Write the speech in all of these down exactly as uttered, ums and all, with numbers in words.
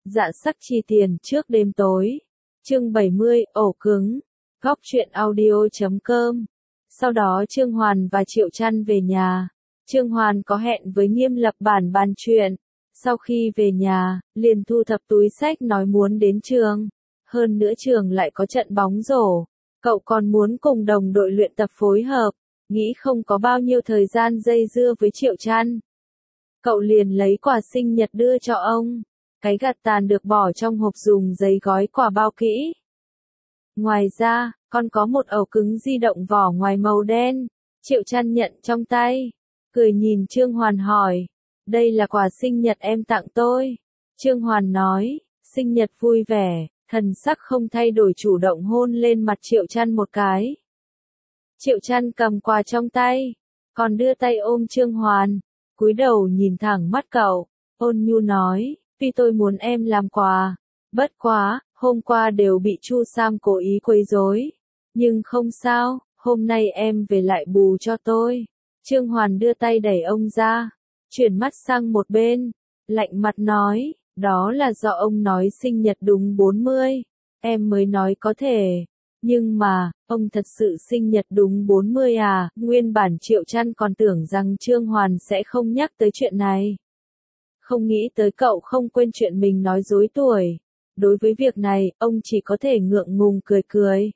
Dạ sắc chi tiền trước đêm tối. Chương bảy mươi, ổ cứng. Góc truyện audio chấm com. Sau đó Trương Hoàn và Triệu Trăn về nhà. Trương Hoàn có hẹn với Nghiêm Lập Bản bàn chuyện. Sau khi về nhà, liền thu thập túi xách nói muốn đến trường. Hơn nữa trường lại có trận bóng rổ. Cậu còn muốn cùng đồng đội luyện tập phối hợp. Nghĩ không có bao nhiêu thời gian dây dưa với Triệu Trăn. Cậu liền lấy quà sinh nhật đưa cho ông. Cái gạt tàn được bỏ trong hộp dùng giấy gói quà bao kỹ. Ngoài ra, còn có một ổ cứng di động vỏ ngoài màu đen. Triệu Trăn nhận trong tay. Cười nhìn Trương Hoàn hỏi. Đây là quà sinh nhật em tặng tôi. Trương Hoàn nói. Sinh nhật vui vẻ. Thần sắc không thay đổi chủ động hôn lên mặt Triệu Trăn một cái. Triệu Trăn cầm quà trong tay. Còn đưa tay ôm Trương Hoàn. Cúi đầu nhìn thẳng mắt cậu. Ôn nhu nói. Vì tôi muốn em làm quà. Bất quá, hôm qua đều bị Chu Sam cố ý quấy rối. Nhưng không sao, hôm nay em về lại bù cho tôi. Trương Hoàn đưa tay đẩy ông ra. Chuyển mắt sang một bên. Lạnh mặt nói, đó là do ông nói sinh nhật đúng bốn mươi. Em mới nói có thể. Nhưng mà, ông thật sự sinh nhật đúng bốn mươi à? Nguyên bản Triệu Trăn còn tưởng rằng Trương Hoàn sẽ không nhắc tới chuyện này. Không nghĩ tới cậu không quên chuyện mình nói dối tuổi. Đối với việc này, ông chỉ có thể ngượng ngùng cười cười.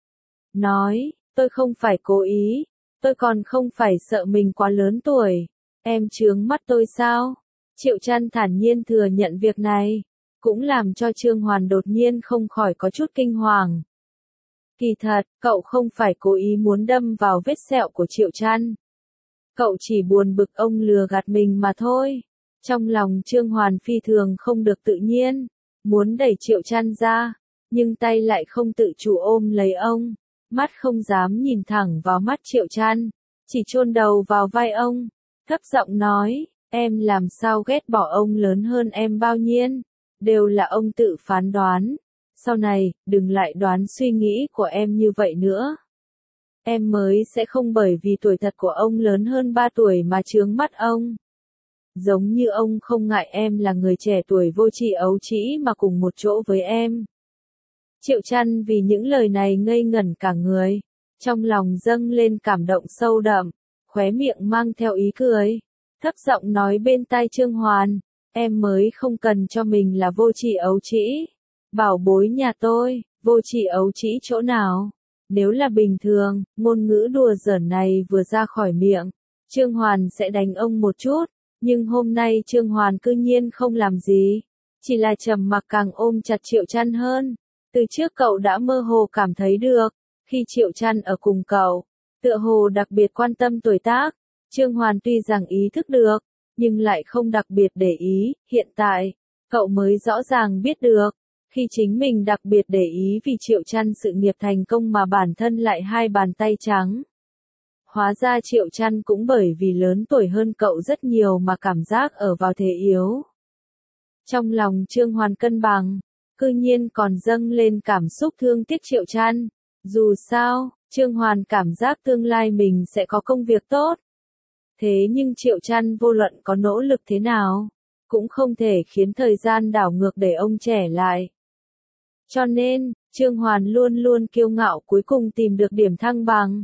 Nói, tôi không phải cố ý. Tôi còn không phải sợ mình quá lớn tuổi. Em chướng mắt tôi sao? Triệu Trăn thản nhiên thừa nhận việc này. Cũng làm cho Trương Hoàn đột nhiên không khỏi có chút kinh hoàng. Kỳ thật, cậu không phải cố ý muốn đâm vào vết sẹo của Triệu Trăn. Cậu chỉ buồn bực ông lừa gạt mình mà thôi. Trong lòng Trương Hoàn phi thường không được tự nhiên, muốn đẩy Triệu Trăn ra, nhưng tay lại không tự chủ ôm lấy ông, mắt không dám nhìn thẳng vào mắt Triệu Trăn, chỉ chôn đầu vào vai ông, thấp giọng nói, em làm sao ghét bỏ ông lớn hơn em bao nhiêu, đều là ông tự phán đoán, sau này, đừng lại đoán suy nghĩ của em như vậy nữa. Em mới sẽ không bởi vì tuổi thật của ông lớn hơn ba tuổi mà chướng mắt ông. Giống như ông không ngại em là người trẻ tuổi vô tri ấu trĩ mà cùng một chỗ với em. Triệu Trăn vì những lời này ngây ngẩn cả người, trong lòng dâng lên cảm động sâu đậm, khóe miệng mang theo ý cười, thấp giọng nói bên tai Trương Hoàn, em mới không cần cho mình là vô tri ấu trĩ. Bảo bối nhà tôi, vô tri ấu trĩ chỗ nào? Nếu là bình thường, ngôn ngữ đùa giỡn này vừa ra khỏi miệng, Trương Hoàn sẽ đánh ông một chút. Nhưng hôm nay Trương Hoàn cư nhiên không làm gì, chỉ là trầm mặc càng ôm chặt Triệu Trăn hơn. Từ trước cậu đã mơ hồ cảm thấy được, khi Triệu Trăn ở cùng cậu, tựa hồ đặc biệt quan tâm tuổi tác. Trương Hoàn tuy rằng ý thức được, nhưng lại không đặc biệt để ý, hiện tại, cậu mới rõ ràng biết được, khi chính mình đặc biệt để ý vì Triệu Trăn sự nghiệp thành công mà bản thân lại hai bàn tay trắng. Hóa ra Triệu Trăn cũng bởi vì lớn tuổi hơn cậu rất nhiều mà cảm giác ở vào thế yếu. Trong lòng Trương Hoàn cân bằng, cư nhiên còn dâng lên cảm xúc thương tiếc Triệu Trăn. Dù sao, Trương Hoàn cảm giác tương lai mình sẽ có công việc tốt. Thế nhưng Triệu Trăn vô luận có nỗ lực thế nào, cũng không thể khiến thời gian đảo ngược để ông trẻ lại. Cho nên, Trương Hoàn luôn luôn kiêu ngạo cuối cùng tìm được điểm thăng bằng.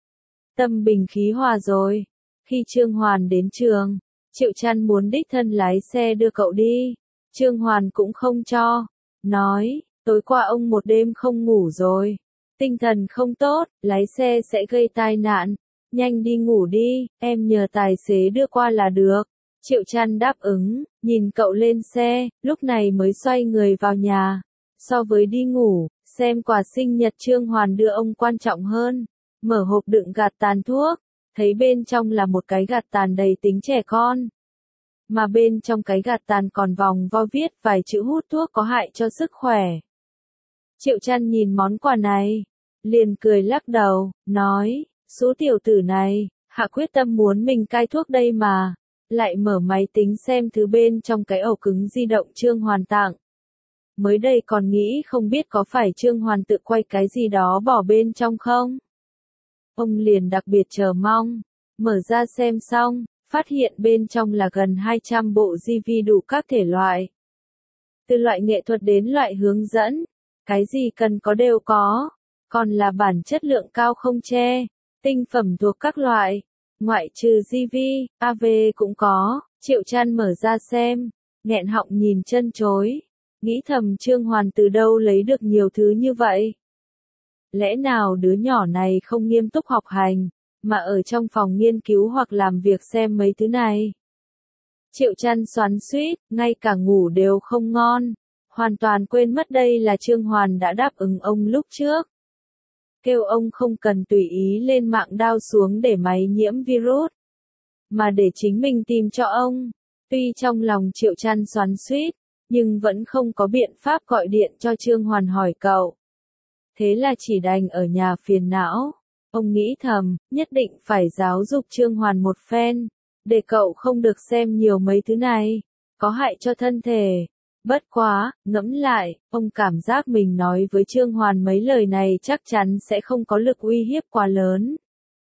Tâm bình khí hòa rồi. Khi Trương Hoàn đến trường, Triệu Trăn muốn đích thân lái xe đưa cậu đi. Trương Hoàn cũng không cho. Nói, tối qua ông một đêm không ngủ rồi. Tinh thần không tốt, lái xe sẽ gây tai nạn. Nhanh đi ngủ đi, em nhờ tài xế đưa qua là được. Triệu Trăn đáp ứng, nhìn cậu lên xe, lúc này mới xoay người vào nhà. So với đi ngủ, xem quà sinh nhật Trương Hoàn đưa ông quan trọng hơn. Mở hộp đựng gạt tàn thuốc, thấy bên trong là một cái gạt tàn đầy tính trẻ con. Mà bên trong cái gạt tàn còn vòng vo viết vài chữ hút thuốc có hại cho sức khỏe. Triệu Trăn nhìn món quà này, liền cười lắc đầu, nói, số tiểu tử này, hạ quyết tâm muốn mình cai thuốc đây mà, lại mở máy tính xem thứ bên trong cái ổ cứng di động Trương Hoàn tặng. Mới đây còn nghĩ không biết có phải Trương Hoàn tự quay cái gì đó bỏ bên trong không? Ông liền đặc biệt chờ mong, mở ra xem xong, phát hiện bên trong là gần hai trăm bộ di vi đủ các thể loại. Từ loại nghệ thuật đến loại hướng dẫn, cái gì cần có đều có, còn là bản chất lượng cao không che, tinh phẩm thuộc các loại, ngoại trừ gi vê, a vê cũng có. Triệu Trăn mở ra xem, nghẹn họng nhìn chân chối, nghĩ thầm Trương Hoàn từ đâu lấy được nhiều thứ như vậy. Lẽ nào đứa nhỏ này không nghiêm túc học hành, mà ở trong phòng nghiên cứu hoặc làm việc xem mấy thứ này. Triệu Trăn xoắn xuýt, ngay cả ngủ đều không ngon, hoàn toàn quên mất đây là Trương Hoàn đã đáp ứng ông lúc trước. Kêu ông không cần tùy ý lên mạng đao xuống để máy nhiễm virus, mà để chính mình tìm cho ông. Tuy trong lòng Triệu Trăn xoắn xuýt, nhưng vẫn không có biện pháp gọi điện cho Trương Hoàn hỏi cậu. Thế là chỉ đành ở nhà phiền não. Ông nghĩ thầm, nhất định phải giáo dục Trương Hoàn một phen, để cậu không được xem nhiều mấy thứ này, có hại cho thân thể. Bất quá, ngẫm lại, ông cảm giác mình nói với Trương Hoàn mấy lời này chắc chắn sẽ không có lực uy hiếp quá lớn.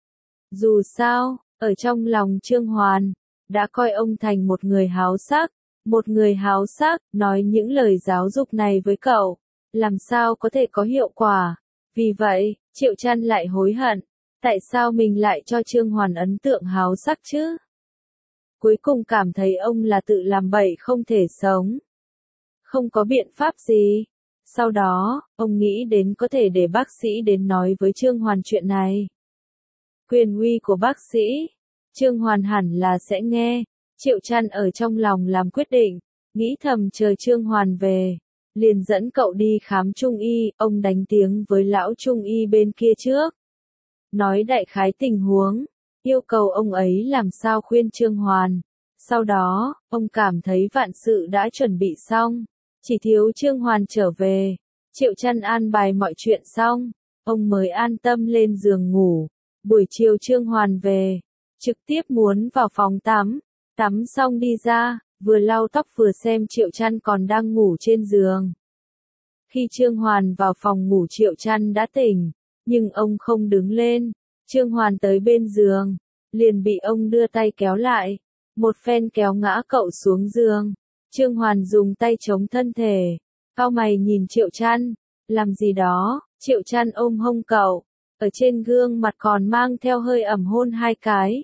Dù sao, ở trong lòng Trương Hoàn, đã coi ông thành một người háo sắc, một người háo sắc, nói những lời giáo dục này với cậu, làm sao có thể có hiệu quả. Vì vậy, Triệu Trăn lại hối hận, tại sao mình lại cho Trương Hoàn ấn tượng háo sắc chứ? Cuối cùng cảm thấy ông là tự làm bậy không thể sống. Không có biện pháp gì. Sau đó, ông nghĩ đến có thể để bác sĩ đến nói với Trương Hoàn chuyện này. Quyền uy của bác sĩ, Trương Hoàn hẳn là sẽ nghe. Triệu Trăn ở trong lòng làm quyết định, nghĩ thầm chờ Trương Hoàn về, liền dẫn cậu đi khám trung y. Ông đánh tiếng với lão trung y bên kia trước, nói đại khái tình huống, yêu cầu ông ấy làm sao khuyên Trương Hoàn. Sau đó, ông cảm thấy vạn sự đã chuẩn bị xong, chỉ thiếu Trương Hoàn trở về. Triệu Trăn an bài mọi chuyện xong, ông mới an tâm lên giường ngủ. Buổi chiều Trương Hoàn về, trực tiếp muốn vào phòng tắm, tắm xong đi ra, vừa lau tóc vừa xem Triệu Trăn còn đang ngủ trên giường. Khi Trương Hoàn vào phòng ngủ Triệu Trăn đã tỉnh, nhưng ông không đứng lên. Trương Hoàn tới bên giường, liền bị ông đưa tay kéo lại, một phen kéo ngã cậu xuống giường. Trương Hoàn dùng tay chống thân thể, cau mày nhìn Triệu Trăn, làm gì đó. Triệu Trăn ôm hông cậu, ở trên gương mặt còn mang theo hơi ẩm hôn hai cái.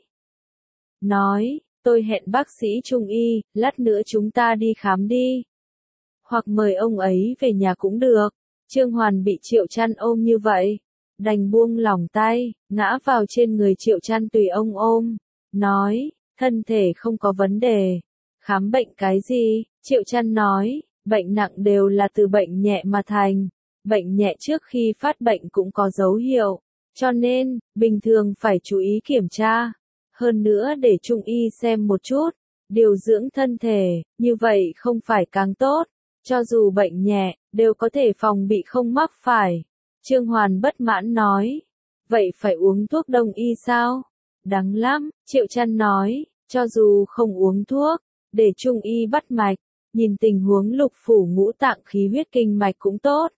Nói, tôi hẹn bác sĩ trung y, lát nữa chúng ta đi khám đi. Hoặc mời ông ấy về nhà cũng được. Trương Hoàn bị Triệu Trăn ôm như vậy, đành buông lỏng tay, ngã vào trên người Triệu Trăn tùy ông ôm. Nói, thân thể không có vấn đề. Khám bệnh cái gì? Triệu Trăn nói, bệnh nặng đều là từ bệnh nhẹ mà thành. Bệnh nhẹ trước khi phát bệnh cũng có dấu hiệu, cho nên, bình thường phải chú ý kiểm tra. Hơn nữa để trung y xem một chút, điều dưỡng thân thể, như vậy không phải càng tốt. Cho dù bệnh nhẹ, đều có thể phòng bị không mắc phải. Trương Hoàn bất mãn nói, vậy phải uống thuốc đông y sao? Đắng lắm. Triệu Trăn nói, cho dù không uống thuốc, để trung y bắt mạch, nhìn tình huống lục phủ ngũ tạng khí huyết kinh mạch cũng tốt.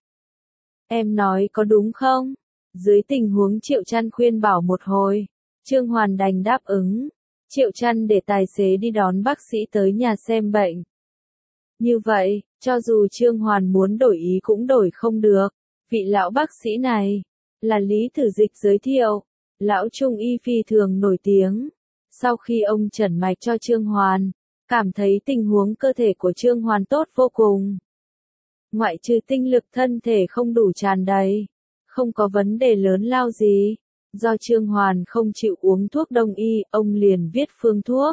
Em nói có đúng không? Dưới tình huống Triệu Trăn khuyên bảo một hồi, Trương Hoàn đành đáp ứng. Triệu Trăn để tài xế đi đón bác sĩ tới nhà xem bệnh. Như vậy, cho dù Trương Hoàn muốn đổi ý cũng đổi không được. Vị lão bác sĩ này, là Lý Thử Dịch giới thiệu, lão trung y phi thường nổi tiếng. Sau khi ông chẩn mạch cho Trương Hoàn, cảm thấy tình huống cơ thể của Trương Hoàn tốt vô cùng. Ngoại trừ tinh lực thân thể không đủ tràn đầy, không có vấn đề lớn lao gì. Do Trương Hoàn không chịu uống thuốc đông y, ông liền viết phương thuốc.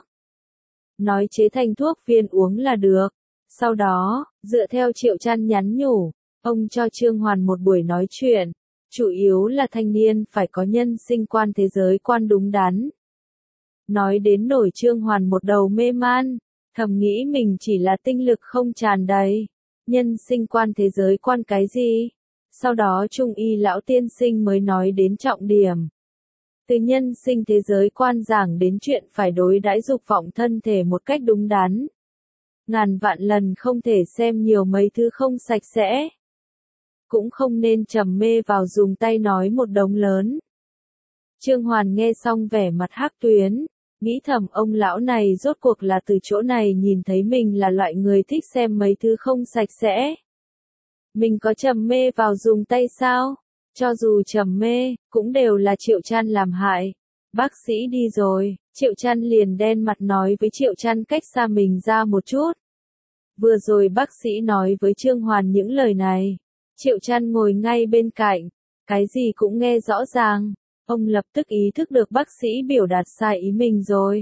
Nói chế thành thuốc viên uống là được. Sau đó, dựa theo Triệu Trăn nhắn nhủ, ông cho Trương Hoàn một buổi nói chuyện. Chủ yếu là thanh niên phải có nhân sinh quan thế giới quan đúng đắn. Nói đến nổi Trương Hoàn một đầu mê man, thầm nghĩ mình chỉ là tinh lực không tràn đầy. Nhân sinh quan thế giới quan cái gì? Sau đó trung y lão tiên sinh mới nói đến trọng điểm. Từ nhân sinh thế giới quan giảng đến chuyện phải đối đãi dục vọng thân thể một cách đúng đắn. Ngàn vạn lần không thể xem nhiều mấy thứ không sạch sẽ. Cũng không nên trầm mê vào dùng tay nói một đống lớn. Trương Hoàn nghe xong vẻ mặt hắc tuyến, Nghĩ thầm ông lão này rốt cuộc là từ chỗ này nhìn thấy mình là loại người thích xem mấy thứ không sạch sẽ. Mình có trầm mê vào dùng tay sao? Cho dù trầm mê, cũng đều là Triệu Trăn làm hại. Bác sĩ đi rồi, Triệu Trăn liền đen mặt nói với Triệu Trăn cách xa mình ra một chút. Vừa rồi bác sĩ nói với Trương Hoàn những lời này. Triệu Trăn ngồi ngay bên cạnh, cái gì cũng nghe rõ ràng. Ông lập tức ý thức được bác sĩ biểu đạt sai ý mình rồi.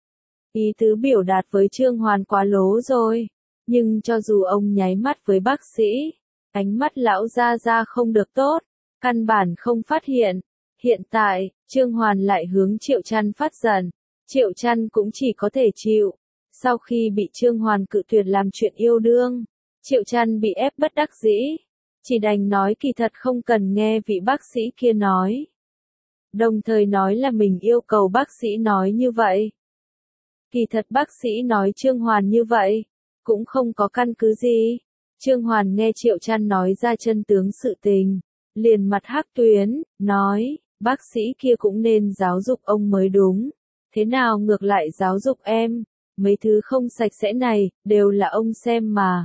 Ý tứ biểu đạt với Trương Hoàn quá lố rồi. Nhưng cho dù ông nháy mắt với bác sĩ, ánh mắt lão ra ra không được tốt, căn bản không phát hiện. Hiện tại, Trương Hoàn lại hướng Triệu Trăn phát giận. Triệu Trăn cũng chỉ có thể chịu. Sau khi bị Trương Hoàn cự tuyệt làm chuyện yêu đương, Triệu Trăn bị ép bất đắc dĩ. Chỉ đành nói kỳ thật không cần nghe vị bác sĩ kia nói. Đồng thời nói là mình yêu cầu bác sĩ nói như vậy. Kỳ thật bác sĩ nói Trương Hoàn như vậy, cũng không có căn cứ gì. Trương Hoàn nghe Triệu Trăn nói ra chân tướng sự tình, liền mặt hắc tuyến, nói, bác sĩ kia cũng nên giáo dục ông mới đúng. Thế nào ngược lại giáo dục em, mấy thứ không sạch sẽ này, đều là ông xem mà.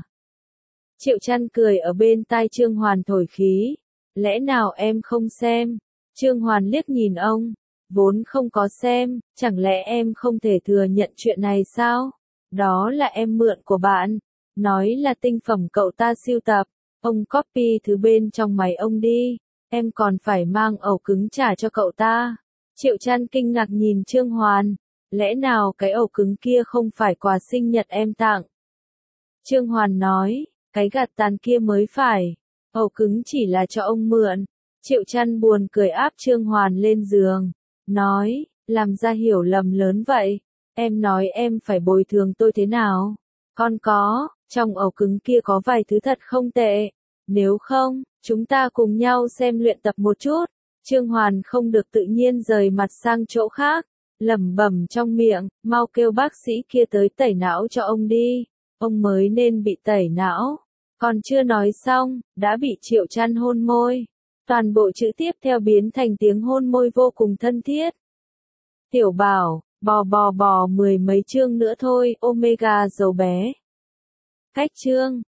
Triệu Trăn cười ở bên tai Trương Hoàn thổi khí, lẽ nào em không xem? Trương Hoàn liếc nhìn ông, vốn không có xem, chẳng lẽ em không thể thừa nhận chuyện này sao? Đó là em mượn của bạn, nói là tinh phẩm cậu ta sưu tập, ông copy thứ bên trong máy ông đi, em còn phải mang ổ cứng trả cho cậu ta. Triệu Trăn kinh ngạc nhìn Trương Hoàn, lẽ nào cái ổ cứng kia không phải quà sinh nhật em tặng? Trương Hoàn nói, cái gạt tàn kia mới phải, ổ cứng chỉ là cho ông mượn. Triệu Trăn buồn cười áp Trương Hoàn lên giường, nói, làm ra hiểu lầm lớn vậy, em nói em phải bồi thường tôi thế nào? Con có, trong ổ cứng kia có vài thứ thật không tệ, nếu không, chúng ta cùng nhau xem luyện tập một chút. Trương Hoàn không được tự nhiên rời mặt sang chỗ khác, lẩm bẩm trong miệng, mau kêu bác sĩ kia tới tẩy não cho ông đi, ông mới nên bị tẩy não. Còn chưa nói xong, đã bị Triệu Trăn hôn môi. Toàn bộ chữ tiếp theo biến thành tiếng hôn môi vô cùng thân thiết. Tiểu Bảo, bò bò bò mười mấy chương nữa thôi, Omega dấu bé. Cách chương